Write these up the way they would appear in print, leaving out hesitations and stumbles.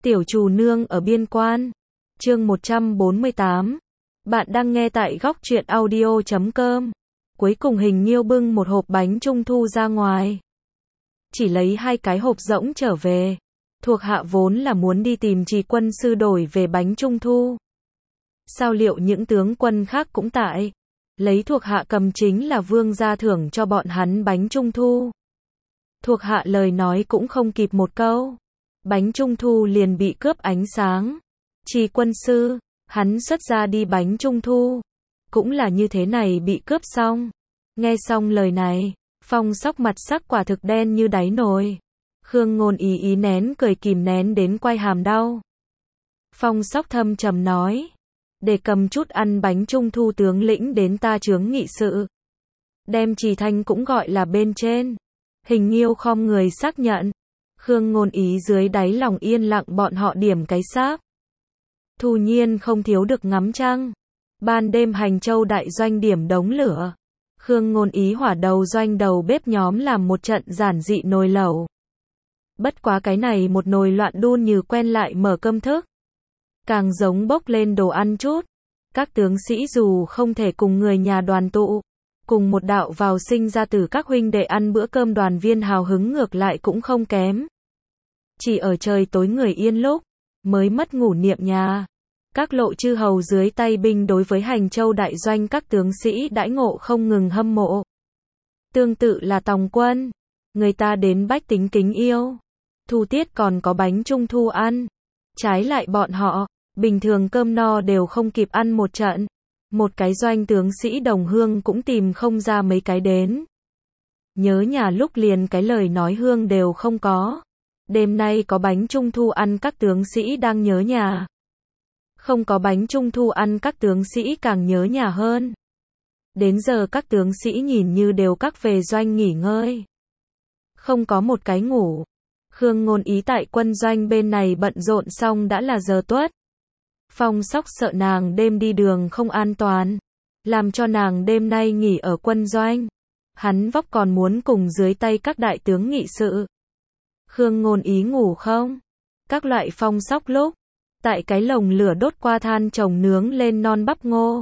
Tiểu Trù Nương ở biên quan. Chương 148. Bạn đang nghe tại góc truyện audio.com. Cuối cùng Hình Nhiêu bưng một hộp bánh trung thu ra ngoài. Chỉ lấy 2 cái hộp rỗng trở về. Thuộc hạ vốn là muốn đi tìm Trì quân sư đổi về bánh trung thu. Sao liệu những tướng quân khác cũng tại. Lấy thuộc hạ cầm chính là vương gia thưởng cho bọn hắn bánh trung thu. Thuộc hạ lời nói cũng không kịp một câu. Bánh trung thu liền bị cướp ánh sáng. Trì quân sư, hắn xuất ra đi bánh trung thu. Cũng là như thế này bị cướp xong. Nghe xong lời này, Phong Sóc mặt sắc quả thực đen như đáy nồi. Khương Ngôn Ý nén cười kìm nén đến quai hàm đau. Phong Sóc thâm trầm nói. Để cầm chút ăn bánh trung thu tướng lĩnh đến ta chướng nghị sự. Đem Trì Thanh cũng gọi là bên trên. Hình Nhiêu khom người xác nhận. Khương Ngôn Ý dưới đáy lòng yên lặng bọn họ điểm cái sáp. Thu Nhiên không thiếu được ngắm trăng. Ban đêm Hành Châu đại doanh điểm đống lửa. Khương Ngôn Ý hỏa đầu doanh đầu bếp nhóm làm một trận giản dị nồi lẩu. Bất quá cái này một nồi loạn đun như quen lại mở cơm thức. Càng giống bốc lên đồ ăn chút. Các tướng sĩ dù không thể cùng người nhà đoàn tụ, cùng một đạo vào sinh ra tử các huynh đệ ăn bữa cơm đoàn viên hào hứng ngược lại cũng không kém. Chỉ ở trời tối người yên lúc, mới mất ngủ niệm nhà. Các lộ chư hầu dưới tay binh đối với Hành Châu đại doanh các tướng sĩ đãi ngộ không ngừng hâm mộ. Tương tự là Tòng quân, người ta đến bách tính kính yêu. Thu tiết còn có bánh trung thu ăn. Trái lại bọn họ, bình thường cơm no đều không kịp ăn một trận. Một cái doanh tướng sĩ đồng hương cũng tìm không ra mấy cái đến. Nhớ nhà lúc liền cái lời nói hương đều không có. Đêm nay có bánh trung thu ăn các tướng sĩ đang nhớ nhà. Không có bánh trung thu ăn các tướng sĩ càng nhớ nhà hơn. Đến giờ các tướng sĩ nhìn như đều các về doanh nghỉ ngơi. Không có một cái ngủ. Khương Ngôn Ý tại quân doanh bên này bận rộn xong đã là giờ tuất. Phong Sóc sợ nàng đêm đi đường không an toàn. Làm cho nàng đêm nay nghỉ ở quân doanh. Hắn vóc còn muốn cùng dưới tay các đại tướng nghị sự. Khương Ngôn Ý ngủ không? Các loại Phong Sóc lúc. Tại cái lồng lửa đốt qua than trồng nướng lên non bắp ngô.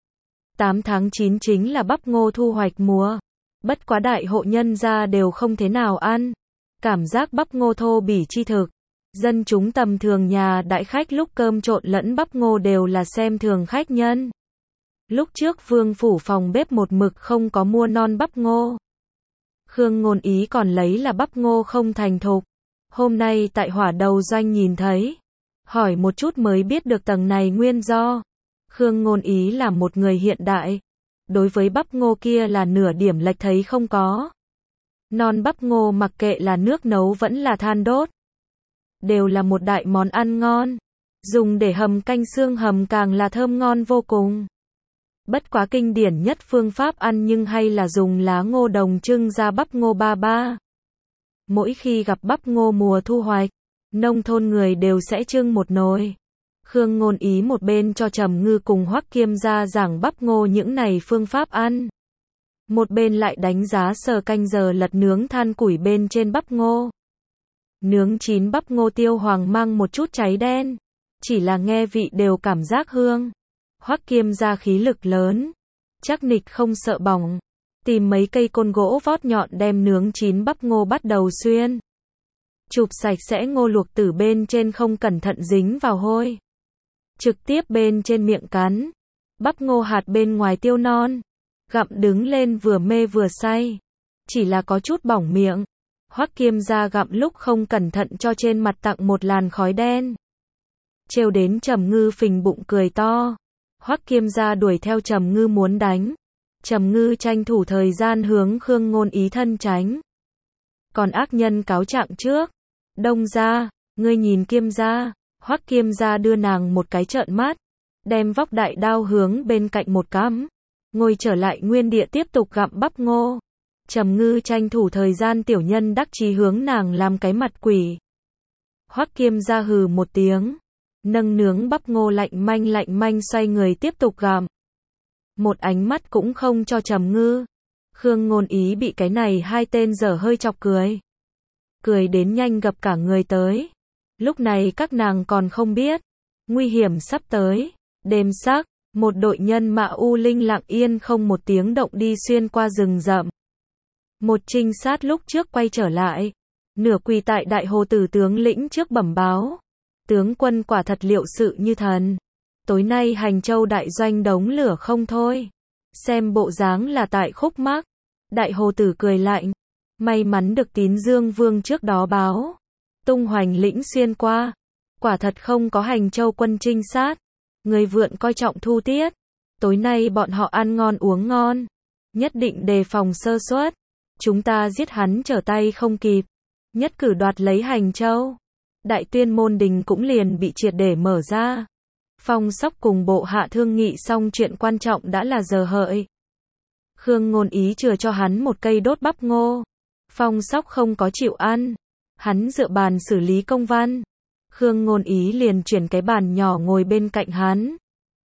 8 tháng 9 chính là bắp ngô thu hoạch mùa. Bất quá đại hộ nhân gia đều không thế nào ăn. Cảm giác bắp ngô thô bỉ chi thực. Dân chúng tầm thường nhà đại khách lúc cơm trộn lẫn bắp ngô đều là xem thường khách nhân. Lúc trước Vương phủ phòng bếp một mực không có mua non bắp ngô. Khương Ngôn Ý còn lấy là bắp ngô không thành thục. Hôm nay tại hỏa đầu doanh nhìn thấy. Hỏi một chút mới biết được tầng này nguyên do. Khương Ngôn Ý là một người hiện đại. Đối với bắp ngô kia là nửa điểm lệch thấy không có. Non bắp ngô mặc kệ là nước nấu vẫn là than đốt. Đều là một đại món ăn ngon. Dùng để hầm canh xương hầm càng là thơm ngon vô cùng. Bất quá kinh điển nhất phương pháp ăn nhưng hay là dùng lá ngô đồng trưng ra bắp ngô ba ba. Mỗi khi gặp bắp ngô mùa thu hoạch, nông thôn người đều sẽ trưng một nồi. Khương Ngôn Ý một bên cho Trầm Ngư cùng Hoắc Kiêm gia giảng bắp ngô những này phương pháp ăn. Một bên lại đánh giá sờ canh giờ lật nướng than củi bên trên bắp ngô. Nướng chín bắp ngô tiêu hoàng mang một chút cháy đen. Chỉ là nghe vị đều cảm giác hương. Hoắc Kiêm gia khí lực lớn. Chắc nịch không sợ bỏng. Tìm mấy cây côn gỗ vót nhọn đem nướng chín bắp ngô bắt đầu xuyên. Chụp sạch sẽ ngô luộc từ bên trên không cẩn thận dính vào hôi. Trực tiếp bên trên miệng cắn. Bắp ngô hạt bên ngoài tiêu non. Gặm đứng lên vừa mê vừa say. Chỉ là có chút bỏng miệng. Hoắc Kiêm gia gặm lúc không cẩn thận cho trên mặt tặng một làn khói đen. Trêu đến Trầm Ngư phình bụng cười to. Hoắc Kiêm gia đuổi theo Trầm Ngư muốn đánh. Trầm Ngư tranh thủ thời gian hướng Khương Ngôn Ý thân tránh. Còn ác nhân cáo trạng trước. Đông gia, ngươi nhìn Kiêm gia. Hoắc Kiêm gia đưa nàng một cái trợn mắt. Đem vóc đại đao hướng bên cạnh một cắm. Ngồi trở lại nguyên địa tiếp tục gặm bắp ngô. Trầm Ngư tranh thủ thời gian tiểu nhân đắc chí hướng nàng làm cái mặt quỷ. Hoắc Kiêm gia hừ một tiếng. Nâng nướng bắp ngô lạnh manh xoay người tiếp tục gặm. Một ánh mắt cũng không cho Trầm Ngư. Khương Ngôn Ý bị cái này hai tên dở hơi chọc cười. Cười đến nhanh gập cả người tới. Lúc này các nàng còn không biết, nguy hiểm sắp tới. Đêm sắc, một đội nhân mã u linh lặng yên không một tiếng động đi xuyên qua rừng rậm. Một trinh sát lúc trước quay trở lại, nửa quỳ tại đại hồ tử tướng lĩnh trước bẩm báo. Tướng quân quả thật liệu sự như thần. Tối nay Hành Châu đại doanh đống lửa không thôi. Xem bộ dáng là tại khúc mắc. Đại hồ tử cười lạnh. May mắn được Tín Dương Vương trước đó báo. Tung Hoành lĩnh xuyên qua. Quả thật không có Hành Châu quân trinh sát. Người vượn coi trọng thu tiết. Tối nay bọn họ ăn ngon uống ngon. Nhất định đề phòng sơ suất. Chúng ta giết hắn trở tay không kịp. Nhất cử đoạt lấy Hành Châu. Đại tuyên môn đình cũng liền bị triệt để mở ra. Phong Sóc cùng bộ hạ thương nghị xong chuyện quan trọng đã là giờ hợi. Khương Ngôn Ý chừa cho hắn một cây đốt bắp ngô. Phong Sóc không có chịu ăn. Hắn dựa bàn xử lý công văn. Khương Ngôn Ý liền chuyển cái bàn nhỏ ngồi bên cạnh hắn.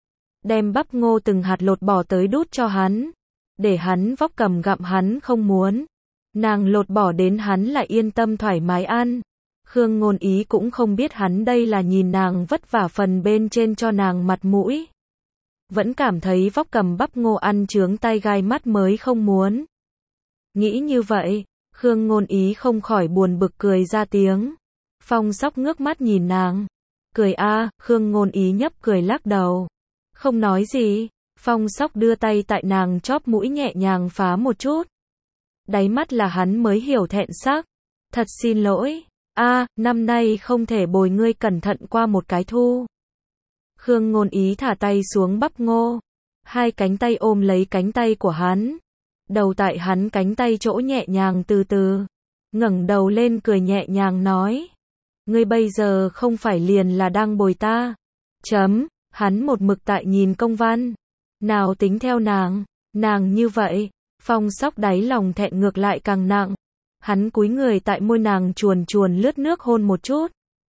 Đem bắp ngô từng hạt lột bỏ tới đút cho hắn. Để hắn vóc cầm gặm hắn không muốn. Nàng lột bỏ đến hắn lại yên tâm thoải mái ăn. Khương Ngôn Ý cũng không biết hắn đây là nhìn nàng vất vả phần bên trên cho nàng mặt mũi. Vẫn cảm thấy vóc cầm bắp ngô ăn chướng tay gai mắt mới không muốn. Nghĩ như vậy, Khương Ngôn Ý không khỏi buồn bực cười ra tiếng. Phong Sóc ngước mắt nhìn nàng. Cười a, Khương Ngôn Ý nhấp cười lắc đầu. Không nói gì, Phong Sóc đưa tay tại nàng chóp mũi nhẹ nhàng phá một chút. Đáy mắt là hắn mới hiểu thẹn sắc. Thật xin lỗi. Năm nay không thể bồi ngươi cẩn thận qua một cái thu. Khương Ngôn Ý thả tay xuống bắp ngô. Hai cánh tay ôm lấy cánh tay của hắn. Đầu tại hắn cánh tay chỗ nhẹ nhàng từ từ. Ngẩng đầu lên cười nhẹ nhàng nói. Ngươi bây giờ không phải liền là đang bồi ta. Hắn một mực tại nhìn công văn. Nào tính theo nàng như vậy. Phong Sóc đáy lòng thẹn ngược lại càng nặng. Hắn cúi người tại môi nàng chuồn chuồn lướt nước hôn một chút.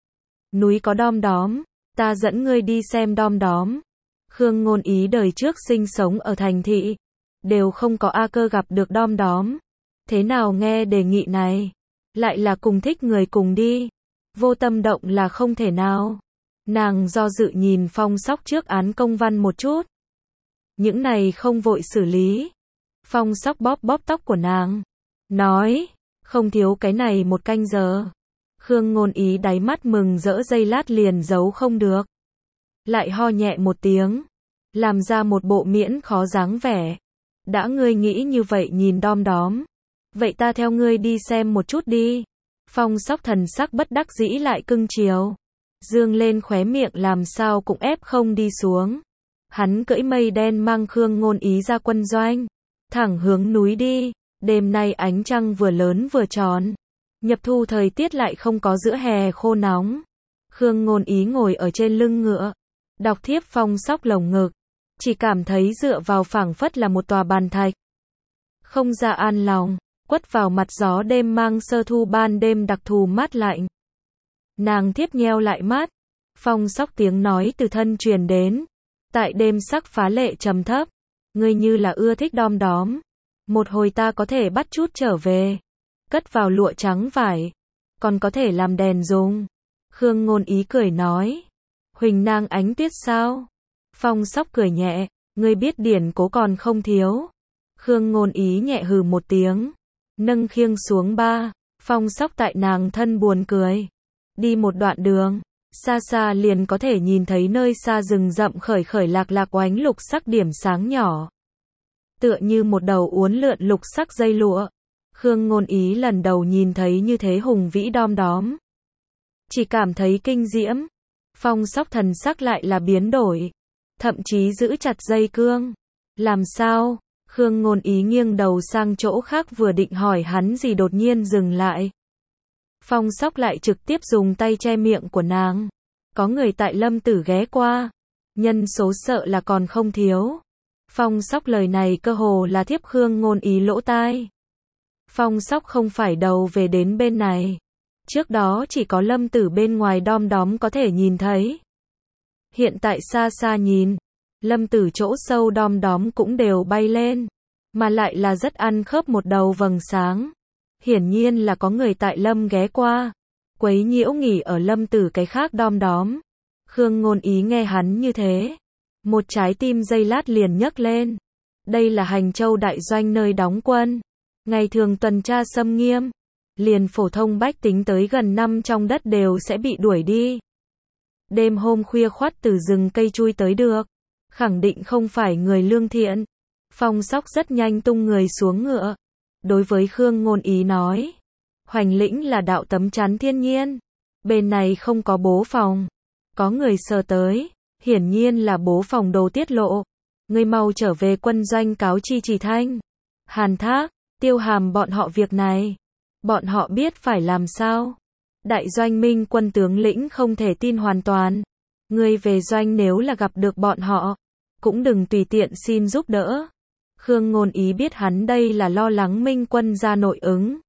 Núi có đom đóm, ta dẫn ngươi đi xem đom đóm. Khương Ngôn Ý đời trước sinh sống ở thành thị, đều không có A Cơ gặp được đom đóm. Thế nào nghe đề nghị này, lại là cùng thích người cùng đi. Vô tâm động là không thể nào. Nàng do dự nhìn Phong Sóc trước án công văn một chút. Những này không vội xử lý. Phong Sóc bóp bóp tóc của nàng, nói, không thiếu cái này một canh giờ. Khương Ngôn Ý đáy mắt mừng rỡ giây lát liền giấu không được. Lại ho nhẹ một tiếng, làm ra một bộ miễn khó dáng vẻ. Đã ngươi nghĩ như vậy nhìn đom đóm, vậy ta theo ngươi đi xem một chút đi. Phong Sóc thần sắc bất đắc dĩ lại cưng chiều. Dương lên khóe miệng làm sao cũng ép không đi xuống. Hắn cưỡi mây đen mang Khương Ngôn Ý ra quân doanh. Thẳng hướng núi đi. Đêm nay ánh trăng vừa lớn vừa tròn. Nhập thu thời tiết lại không có giữa hè khô nóng. Khương Ngôn Ý ngồi ở trên lưng ngựa. Đọc thiếp Phong Sóc lồng ngực. Chỉ cảm thấy dựa vào phảng phất là một tòa bàn thạch. Không ra an lòng. Quất vào mặt gió đêm mang sơ thu ban đêm đặc thù mát lạnh. Nàng thiếp nheo lại mắt. Phong Sóc tiếng nói từ thân truyền đến. Tại đêm sắc phá lệ trầm thấp. Ngươi như là ưa thích đom đóm. Một hồi ta có thể bắt chút trở về. Cất vào lụa trắng vải. Còn có thể làm đèn dùng. Khương Ngôn Ý cười nói. Huỳnh nang ánh tuyết sao? Phong Sóc cười nhẹ. Ngươi biết điển cố còn không thiếu. Khương Ngôn Ý nhẹ hừ một tiếng. Nâng khiêng xuống ba. Phong Sóc tại nàng thân buồn cười. Đi một đoạn đường. Xa xa liền có thể nhìn thấy nơi xa rừng rậm khởi khởi lạc lạc oánh lục sắc điểm sáng nhỏ. Tựa như một đầu uốn lượn lục sắc dây lụa. Khương Ngôn Ý lần đầu nhìn thấy như thế hùng vĩ đom đóm. Chỉ cảm thấy kinh diễm. Phong Sóc thần sắc lại là biến đổi. Thậm chí giữ chặt dây cương. Làm sao? Khương Ngôn Ý nghiêng đầu sang chỗ khác vừa định hỏi hắn gì đột nhiên dừng lại. Phong Sóc lại trực tiếp dùng tay che miệng của nàng. Có người tại Lâm Tử ghé qua. Nhân số sợ là còn không thiếu. Phong Sóc lời này cơ hồ là thiếp Khương Ngôn Ý lỗ tai. Phong Sóc không phải đầu về đến bên này. Trước đó chỉ có Lâm Tử bên ngoài đom đóm có thể nhìn thấy. Hiện tại xa xa nhìn, Lâm Tử chỗ sâu đom đóm cũng đều bay lên. Mà lại là rất ăn khớp một đầu vầng sáng. Hiển nhiên là có người tại Lâm ghé qua. quấy nhiễu nghỉ ở Lâm Tử cái khác đom đóm. Khương Ngôn Ý nghe hắn như thế, một trái tim giây lát liền nhấc lên. Đây là Hành Châu đại doanh nơi đóng quân, ngày thường tuần tra xâm nghiêm, liền phổ thông bách tính tới gần năm trong đất đều sẽ bị đuổi đi. Đêm hôm khuya khoắt từ rừng cây chui tới được, khẳng định không phải người lương thiện. Phong Sóc rất nhanh tung người xuống ngựa, đối với Khương Ngôn Ý nói, Hoành lĩnh là đạo tấm chắn thiên nhiên, bên này không có bố phòng, có người sờ tới, hiển nhiên là bố phòng đồ tiết lộ, ngươi mau trở về quân doanh cáo chi Trì Thanh, Hàn Thác, Tiêu Hàm bọn họ việc này, bọn họ biết phải làm sao. Đại doanh Minh quân tướng lĩnh không thể tin hoàn toàn, ngươi về doanh nếu là gặp được bọn họ, cũng đừng tùy tiện xin giúp đỡ. Khương Ngôn Ý biết hắn đây là lo lắng Minh quân ra nội ứng.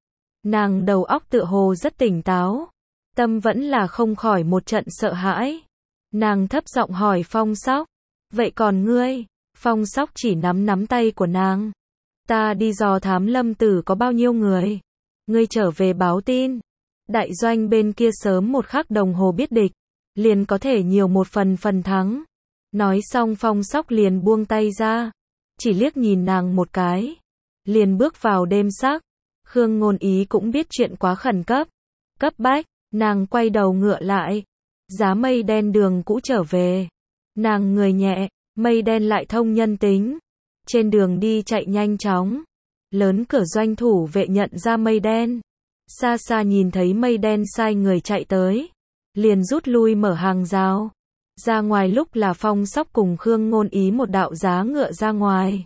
Nàng đầu óc tựa hồ rất tỉnh táo, tâm vẫn là không khỏi một trận sợ hãi. Nàng thấp giọng hỏi Phong Sóc, vậy còn ngươi? Phong Sóc chỉ nắm nắm tay của nàng. Ta đi dò thám Lâm Tử có bao nhiêu người. Ngươi trở về báo tin. Đại doanh bên kia sớm một khắc đồng hồ biết địch, liền có thể nhiều một phần thắng. Nói xong Phong Sóc liền buông tay ra, chỉ liếc nhìn nàng một cái, liền bước vào đêm sắc. Khương Ngôn Ý cũng biết chuyện quá khẩn cấp, cấp bách, nàng quay đầu ngựa lại, giá mây đen đường cũ trở về. Nàng người nhẹ, mây đen lại thông nhân tính, trên đường đi chạy nhanh chóng. Lớn cửa doanh thủ vệ nhận ra mây đen, xa xa nhìn thấy mây đen sai người chạy tới, liền rút lui mở hàng rào. Ra ngoài lúc là Phong Sóc cùng Khương Ngôn Ý một đạo giá ngựa ra ngoài.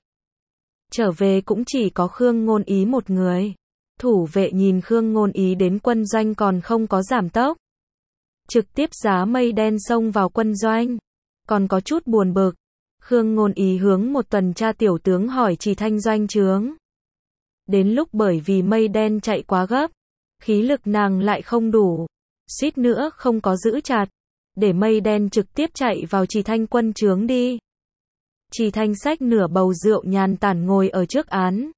Trở về cũng chỉ có Khương Ngôn Ý một người. Thủ vệ nhìn Khương Ngôn Ý đến quân doanh còn không có giảm tốc, trực tiếp giá mây đen xông vào quân doanh, còn có chút buồn bực. Khương Ngôn Ý hướng một tuần tra tiểu tướng hỏi Trì Thanh doanh trướng. Đến lúc bởi vì mây đen chạy quá gấp, khí lực nàng lại không đủ, suýt nữa không có giữ chặt, để mây đen trực tiếp chạy vào Trì Thanh quân trướng đi. Trì Thanh xách nửa bầu rượu nhàn tản ngồi ở trước án.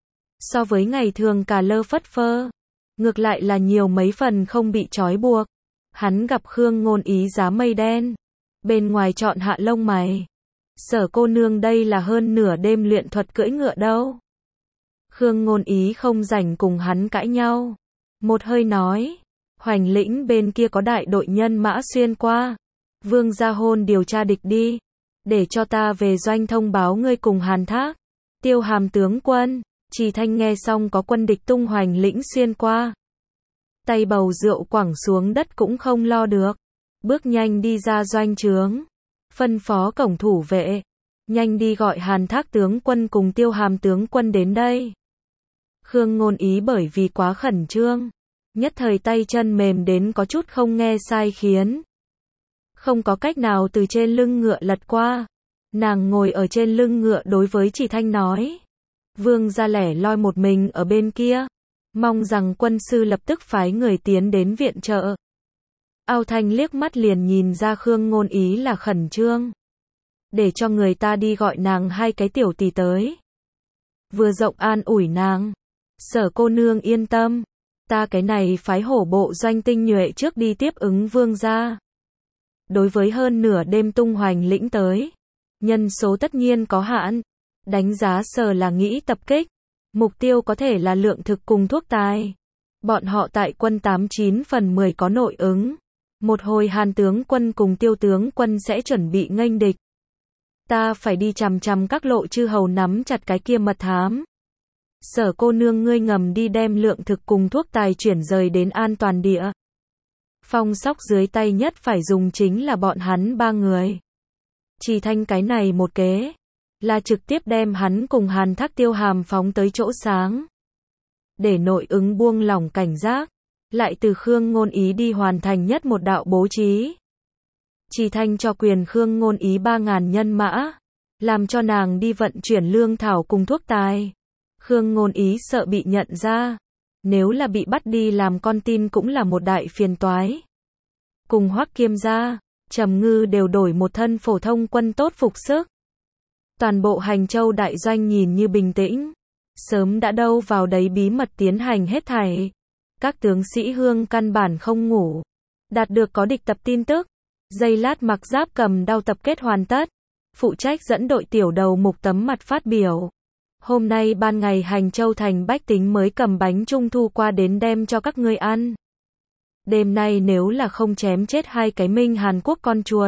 So với ngày thường cà lơ phất phơ, ngược lại là nhiều mấy phần không bị trói buộc. Hắn gặp Khương Ngôn Ý giá mây đen, bên ngoài chọn hạ lông mày. Sở cô nương đây là hơn nửa đêm luyện thuật cưỡi ngựa đâu. Khương Ngôn Ý không rảnh cùng hắn cãi nhau, một hơi nói, Hoành lĩnh bên kia có đại đội nhân mã xuyên qua, Vương gia hôn điều tra địch đi, để cho ta về doanh thông báo ngươi cùng Hàn Thác, Tiêu Hàm tướng quân. Trì Thanh nghe xong có quân địch tung Hoành lĩnh xuyên qua, tay bầu rượu quẳng xuống đất cũng không lo được, bước nhanh đi ra doanh trướng, phân phó cổng thủ vệ, nhanh đi gọi Hàn Thác tướng quân cùng Tiêu Hàm tướng quân đến đây. Khương Ngôn Ý bởi vì quá khẩn trương, nhất thời tay chân mềm đến có chút không nghe sai khiến, không có cách nào từ trên lưng ngựa lật qua. Nàng ngồi ở trên lưng ngựa đối với Trì Thanh nói, Vương gia lẻ loi một mình ở bên kia, mong rằng quân sư lập tức phái người tiến đến viện trợ. Ao Thanh liếc mắt liền nhìn ra Khương Ngôn Ý là khẩn trương, để cho người ta đi gọi nàng hai cái tiểu tỷ tới. Vừa rộng an ủi nàng, Sở cô nương yên tâm, ta cái này phái hổ bộ doanh tinh nhuệ trước đi tiếp ứng vương gia. Đối với hơn nửa đêm tung Hoành lĩnh tới, nhân số tất nhiên có hạn, đánh giá Sở là nghĩ tập kích, mục tiêu có thể là lượng thực cùng thuốc tài. Bọn họ tại quân 89/10 có nội ứng, một hồi Hàn tướng quân cùng Tiêu tướng quân sẽ chuẩn bị nghênh địch. Ta phải đi chằm chằm các lộ chư hầu nắm chặt cái kia mật thám. Sở cô nương ngươi ngầm đi đem lượng thực cùng thuốc tài chuyển rời đến an toàn địa. Phong Sóc dưới tay nhất phải dùng chính là bọn hắn ba người. Trì Thanh cái này một kế, là trực tiếp đem hắn cùng Hàn Thác Tiêu Hàm phóng tới chỗ sáng. Để nội ứng buông lỏng cảnh giác, lại từ Khương Ngôn Ý đi hoàn thành nhất một đạo bố trí. Trì Thanh cho quyền Khương Ngôn Ý 3.000 nhân mã, làm cho nàng đi vận chuyển lương thảo cùng thuốc tài. Khương Ngôn Ý sợ bị nhận ra, nếu là bị bắt đi làm con tin cũng là một đại phiền toái. Cùng Hoắc Kiêm gia, Trầm Ngư đều đổi một thân phổ thông quân tốt phục sức. Toàn bộ Hành Châu đại doanh nhìn như bình tĩnh, sớm đã đâu vào đấy bí mật tiến hành hết thảy. Các tướng sĩ Hương căn bản không ngủ. Đạt được có địch tập tin tức. Giây lát mặc giáp cầm đao tập kết hoàn tất. Phụ trách dẫn đội tiểu đầu mục tấm mặt phát biểu. Hôm nay ban ngày Hành Châu thành bách tính mới cầm bánh trung thu qua đến đem cho các ngươi ăn. Đêm nay nếu là không chém chết hai cái Minh Hàn Quốc con chuột,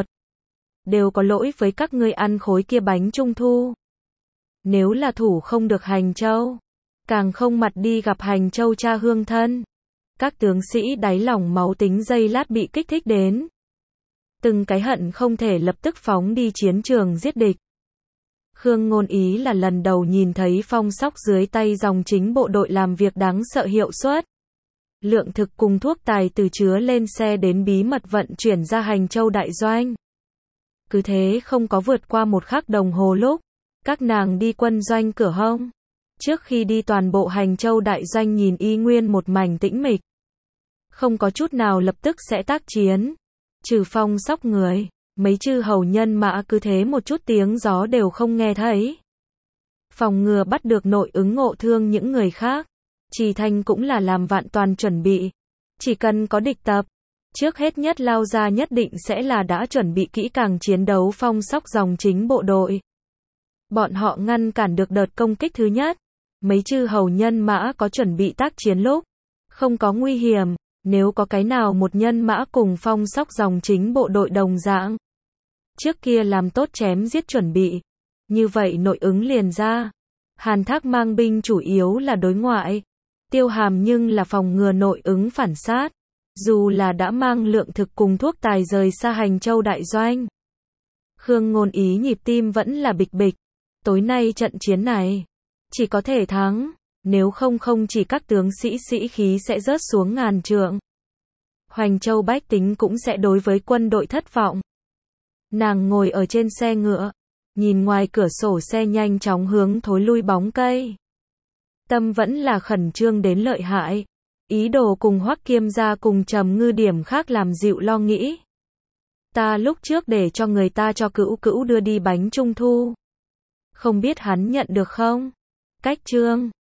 đều có lỗi với các ngươi ăn khối kia bánh trung thu. Nếu là thủ không được Hành Châu, càng không mặt đi gặp Hành Châu cha hương thân. Các tướng sĩ đáy lòng máu tính giây lát bị kích thích đến. Từng cái hận không thể lập tức phóng đi chiến trường giết địch. Khương Ngôn Ý là lần đầu nhìn thấy Phong Sóc dưới tay dòng chính bộ đội làm việc đáng sợ hiệu suất. Lượng thực cùng thuốc tài từ chứa lên xe đến bí mật vận chuyển ra Hành Châu đại doanh. Cứ thế không có vượt qua một khắc đồng hồ lúc, các nàng đi quân doanh cửa hông. Trước khi đi toàn bộ Hành Châu đại doanh nhìn y nguyên một mảnh tĩnh mịch. Không có chút nào lập tức sẽ tác chiến. Trừ Phong Sóc người, mấy chư hầu nhân mã cứ thế một chút tiếng gió đều không nghe thấy. Phòng ngừa bắt được nội ứng ngộ thương những người khác. Trì Thanh cũng là làm vạn toàn chuẩn bị. Chỉ cần có địch tập, trước hết nhất lao ra nhất định sẽ là đã chuẩn bị kỹ càng chiến đấu Phong Sóc dòng chính bộ đội. Bọn họ ngăn cản được đợt công kích thứ nhất. Mấy chư hầu nhân mã có chuẩn bị tác chiến lúc, không có nguy hiểm. Nếu có cái nào một nhân mã cùng Phong Sóc dòng chính bộ đội đồng dạng, trước kia làm tốt chém giết chuẩn bị, như vậy nội ứng liền ra. Hàn Thác mang binh chủ yếu là đối ngoại, Tiêu Hàm nhưng là phòng ngừa nội ứng phản sát, dù là đã mang lượng thực cùng thuốc tài rời xa Hành Châu đại doanh. Khương Ngôn Ý nhịp tim vẫn là bịch bịch, tối nay trận chiến này, chỉ có thể thắng. Nếu không không chỉ các tướng sĩ khí sẽ rớt xuống ngàn trượng. Hoành Châu bách tính cũng sẽ đối với quân đội thất vọng. Nàng ngồi ở trên xe ngựa, nhìn ngoài cửa sổ xe nhanh chóng hướng thối lui bóng cây. Tâm vẫn là khẩn trương đến lợi hại. Ý đồ cùng Hoắc Kiêm gia cùng Trầm Ngư điểm khác làm dịu lo nghĩ. Ta lúc trước để cho người ta cho Cữu Cữu đưa đi bánh trung thu. Không biết hắn nhận được không? Cách chương